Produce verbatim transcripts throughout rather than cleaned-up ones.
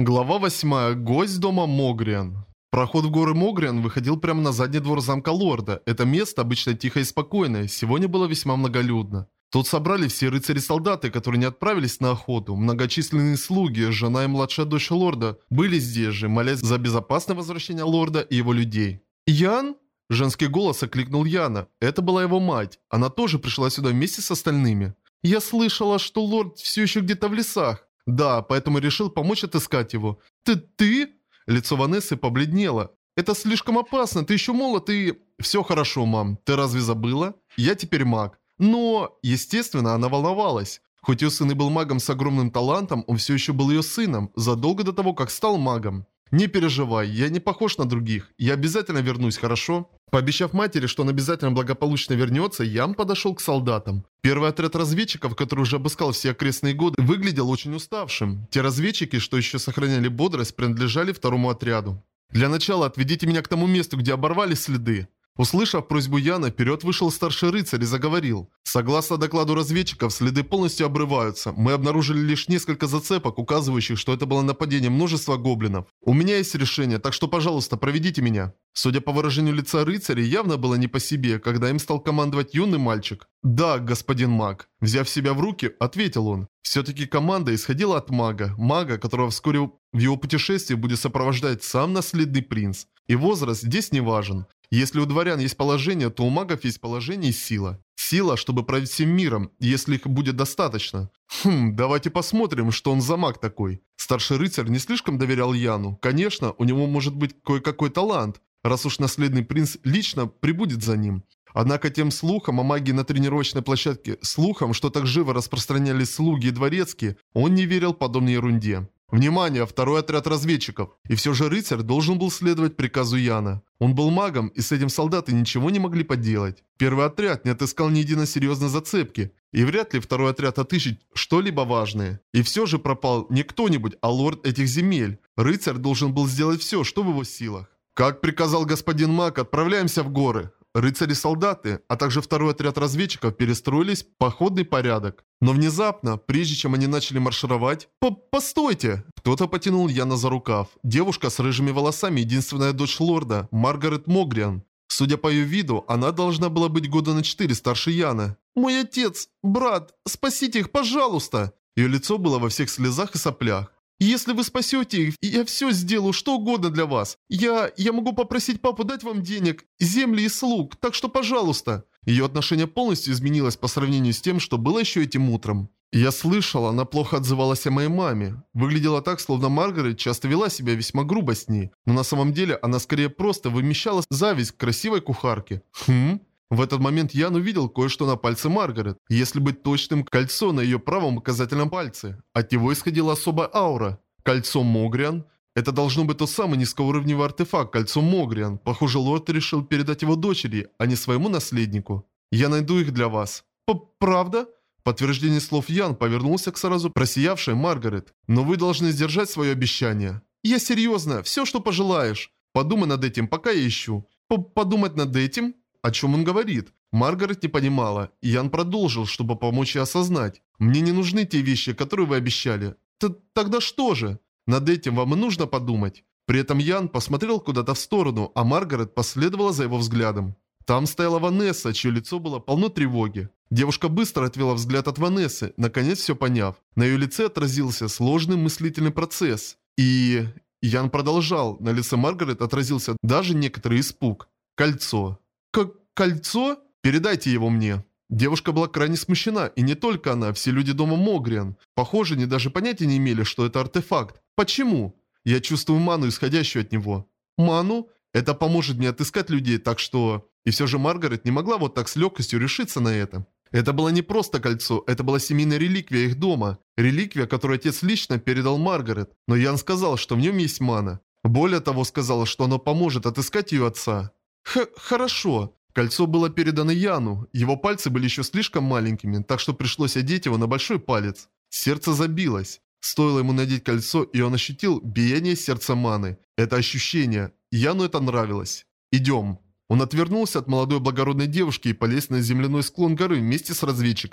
Глава восьмая. Гость дома Могриан. Проход в горы Могриан выходил прямо на задний двор замка лорда. Это место обычно тихое и спокойное, сегодня было весьма многолюдно. Тут собрали все рыцари-солдаты, которые не отправились на охоту. Многочисленные слуги, жена и младшая дочь лорда были здесь же, молясь за безопасное возвращение лорда и его людей. «Ян?» Женский голос окликнул Яна. Это была его мать. Она тоже пришла сюда вместе с остальными. «Я слышала, что лорд все еще где-то в лесах». «Да, поэтому решил помочь отыскать его». «Ты... ты?» Лицо Ванессы побледнело. «Это слишком опасно, ты еще молод и...» «Все хорошо, мам. Ты разве забыла? Я теперь маг». Но, естественно, она волновалась. Хоть ее сын и был магом с огромным талантом, он все еще был ее сыном, задолго до того, как стал магом. «Не переживай, я не похож на других. Я обязательно вернусь, хорошо?» Пообещав матери, что он обязательно благополучно вернется, Ян подошел к солдатам. Первый отряд разведчиков, который уже обыскал все окрестные годы, выглядел очень уставшим. Те разведчики, что еще сохраняли бодрость, принадлежали второму отряду. «Для начала отведите меня к тому месту, где оборвали следы». Услышав просьбу Яна, вперед вышел старший рыцарь и заговорил. «Согласно докладу разведчиков, следы полностью обрываются. Мы обнаружили лишь несколько зацепок, указывающих, что это было нападение множества гоблинов. У меня есть решение, так что, пожалуйста, проведите меня». Судя по выражению лица рыцаря, явно было не по себе, когда им стал командовать юный мальчик. «Да, господин маг». Взяв себя в руки, ответил он. Все-таки команда исходила от мага. Мага, которого вскоре в его путешествии будет сопровождать сам наследный принц. И возраст здесь не важен. Если у дворян есть положение, то у магов есть положение и сила. Сила, чтобы править всем миром, если их будет достаточно. Хм, давайте посмотрим, что он за маг такой. Старший рыцарь не слишком доверял Яну. Конечно, у него может быть кое-какой талант, раз уж наследный принц лично прибудет за ним. Однако тем слухам о магии на тренировочной площадке, слухам, что так живо распространялись слуги и дворецкие, он не верил подобной ерунде. Внимание, второй отряд разведчиков. И все же рыцарь должен был следовать приказу Яна. Он был магом, и с этим солдаты ничего не могли поделать. Первый отряд не отыскал ни единой серьезной зацепки. И вряд ли второй отряд отыщет что-либо важное. И все же пропал не кто-нибудь, а лорд этих земель. Рыцарь должен был сделать все, что в его силах. Как приказал господин маг, отправляемся в горы. Рыцари-солдаты, а также второй отряд разведчиков перестроились в походный порядок. Но внезапно, прежде чем они начали маршировать... П «Постойте!» Кто-то потянул Яна за рукав. Девушка с рыжими волосами, единственная дочь лорда, Маргарет Могриан. Судя по ее виду, она должна была быть года на четыре старше Яна. «Мой отец! Брат! Спасите их, пожалуйста!» Ее лицо было во всех слезах и соплях. «Если вы спасете их, я все сделаю, что угодно для вас. Я... я могу попросить папу дать вам денег, земли и слуг, так что пожалуйста». Ее отношение полностью изменилось по сравнению с тем, что было еще этим утром. Я слышала, она плохо отзывалась о моей маме. Выглядела так, словно Маргарет часто вела себя весьма грубо с ней. Но на самом деле она скорее просто вымещала зависть к красивой кухарке. Хм... В этот момент Ян увидел кое-что на пальце Маргарет. Если быть точным, кольцо на ее правом указательном пальце. От него исходила особая аура. Кольцо Могриан. Это должно быть тот самый низкоуровневый артефакт, кольцо Могриан. Похоже, лорд решил передать его дочери, а не своему наследнику. Я найду их для вас. П Правда? В подтверждение слов Ян повернулся к сразу просиявшей Маргарет. Но вы должны сдержать свое обещание. Я серьезно, все, что пожелаешь. Подумай над этим, пока я ищу. П Подумать над этим? О чем он говорит? Маргарет не понимала. Ян продолжил, чтобы помочь ей осознать. «Мне не нужны те вещи, которые вы обещали». Т «Тогда что же?» «Над этим вам и нужно подумать». При этом Ян посмотрел куда-то в сторону, а Маргарет последовала за его взглядом. Там стояла Ванесса, чье лицо было полно тревоги. Девушка быстро отвела взгляд от Ванессы, наконец все поняв. На ее лице отразился сложный мыслительный процесс. И... Ян продолжал. На лице Маргарет отразился даже некоторый испуг. Кольцо. Как кольцо? Передайте его мне. Девушка была крайне смущена, и не только она, все люди дома Могриан. Похоже, они даже понятия не имели, что это артефакт. Почему? Я чувствую ману, исходящую от него. Ману? Это поможет мне отыскать людей, так что... И все же Маргарет не могла вот так с легкостью решиться на это. Это было не просто кольцо, это была семейная реликвия их дома. Реликвия, которую отец лично передал Маргарет. Но Ян сказал, что в нем есть мана. Более того, сказал, что оно поможет отыскать ее отца. Х Хорошо. Кольцо было передано Яну. Его пальцы были еще слишком маленькими, так что пришлось одеть его на большой палец. Сердце забилось. Стоило ему надеть кольцо, и он ощутил биение сердца маны. Это ощущение. Яну это нравилось. «Идем». Он отвернулся от молодой благородной девушки и полез на земляной склон горы вместе с разведчиками.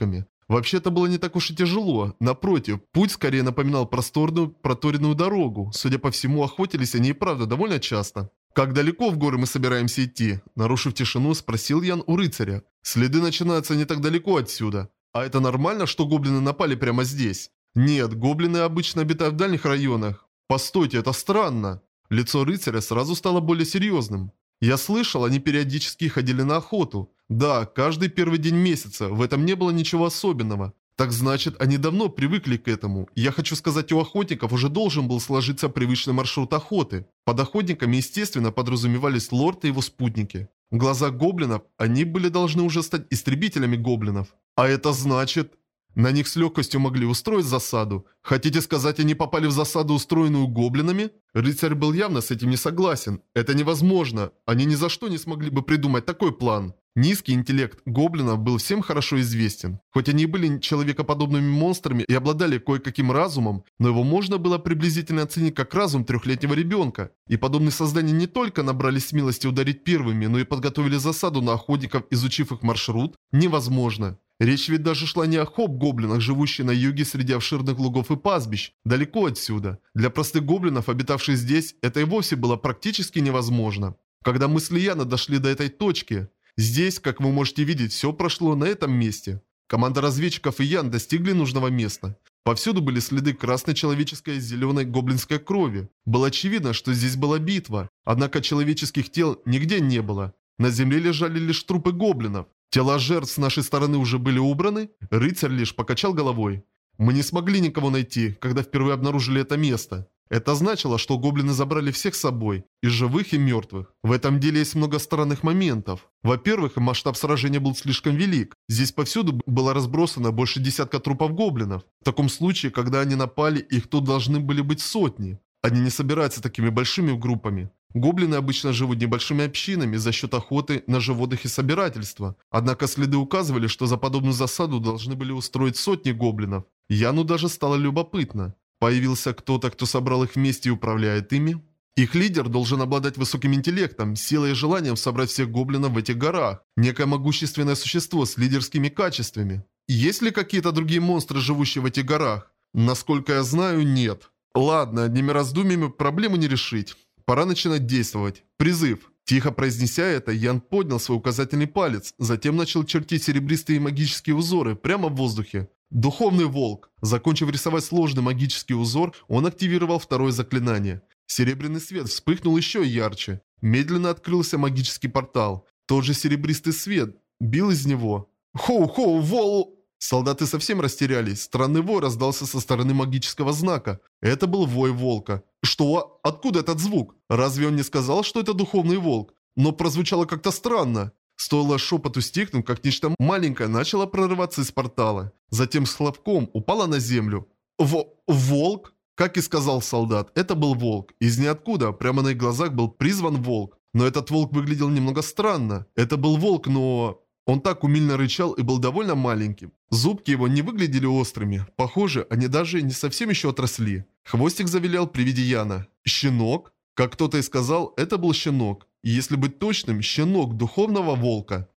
Вообще это было не так уж и тяжело. Напротив, путь скорее напоминал просторную, проторенную дорогу. Судя по всему, охотились они и правда довольно часто. «Как далеко в горы мы собираемся идти?» Нарушив тишину, спросил Ян у рыцаря. «Следы начинаются не так далеко отсюда. А это нормально, что гоблины напали прямо здесь?» «Нет, гоблины обычно обитают в дальних районах». «Постойте, это странно». Лицо рыцаря сразу стало более серьезным. «Я слышал, они периодически ходили на охоту. Да, каждый первый день месяца, в этом не было ничего особенного. Так значит, они давно привыкли к этому. Я хочу сказать, у охотников уже должен был сложиться привычный маршрут охоты. Под охотниками, естественно, подразумевались лорд и его спутники. В глазах гоблинов они были должны уже стать истребителями гоблинов. А это значит... На них с легкостью могли устроить засаду. Хотите сказать, они попали в засаду, устроенную гоблинами? Рыцарь был явно с этим не согласен. Это невозможно. Они ни за что не смогли бы придумать такой план. Низкий интеллект гоблинов был всем хорошо известен. Хоть они и были человекоподобными монстрами и обладали кое-каким разумом, но его можно было приблизительно оценить как разум трехлетнего ребенка. И подобные создания не только набрались смелости ударить первыми, но и подготовили засаду на охотников, изучив их маршрут, невозможно. Речь ведь даже шла не о хоп-гоблинах, живущих на юге среди обширных лугов и пастбищ, далеко отсюда. Для простых гоблинов, обитавших здесь, это и вовсе было практически невозможно. Когда мысли Яна дошли до этой точки, здесь, как вы можете видеть, все прошло на этом месте. Команда разведчиков и Ян достигли нужного места. Повсюду были следы красной человеческой и зеленой гоблинской крови. Было очевидно, что здесь была битва, однако человеческих тел нигде не было. На земле лежали лишь трупы гоблинов. Тела жертв с нашей стороны уже были убраны? Рыцарь лишь покачал головой. Мы не смогли никого найти, когда впервые обнаружили это место. Это значило, что гоблины забрали всех с собой, и живых, и мертвых. В этом деле есть много странных моментов. Во-первых, масштаб сражения был слишком велик. Здесь повсюду было разбросано больше десятка трупов гоблинов. В таком случае, когда они напали, их тут должны были быть сотни. Они не собираются такими большими группами. Гоблины обычно живут небольшими общинами за счет охоты на животных и собирательства. Однако следы указывали, что за подобную засаду должны были устроить сотни гоблинов. Яну даже стало любопытно. Появился кто-то, кто собрал их вместе и управляет ими? Их лидер должен обладать высоким интеллектом, силой и желанием собрать всех гоблинов в этих горах. Некое могущественное существо с лидерскими качествами. Есть ли какие-то другие монстры, живущие в этих горах? Насколько я знаю, нет. Ладно, одними раздумьями проблему не решить. Пора начинать действовать. Призыв. Тихо произнеся это, Ян поднял свой указательный палец, затем начал чертить серебристые магические узоры прямо в воздухе. Духовный волк. Закончив рисовать сложный магический узор, он активировал второе заклинание. Серебряный свет вспыхнул еще ярче. Медленно открылся магический портал. Тот же серебристый свет бил из него. Хоу-хоу, вол... Солдаты совсем растерялись. Странный вой раздался со стороны магического знака. Это был вой волка. Что? Откуда этот звук? Разве он не сказал, что это духовный волк? Но прозвучало как-то странно. Стоило шепоту стихнуть, как нечто маленькое начало прорываться из портала. Затем с хлопком упало на землю. В... волк? Как и сказал солдат, это был волк. Из ниоткуда, прямо на их глазах был призван волк. Но этот волк выглядел немного странно. Это был волк, но... Он так умильно рычал и был довольно маленьким. Зубки его не выглядели острыми. Похоже, они даже не совсем еще отросли. Хвостик завилял при виде Яна. Щенок? Как кто-то и сказал, это был щенок. И если быть точным, щенок духовного волка.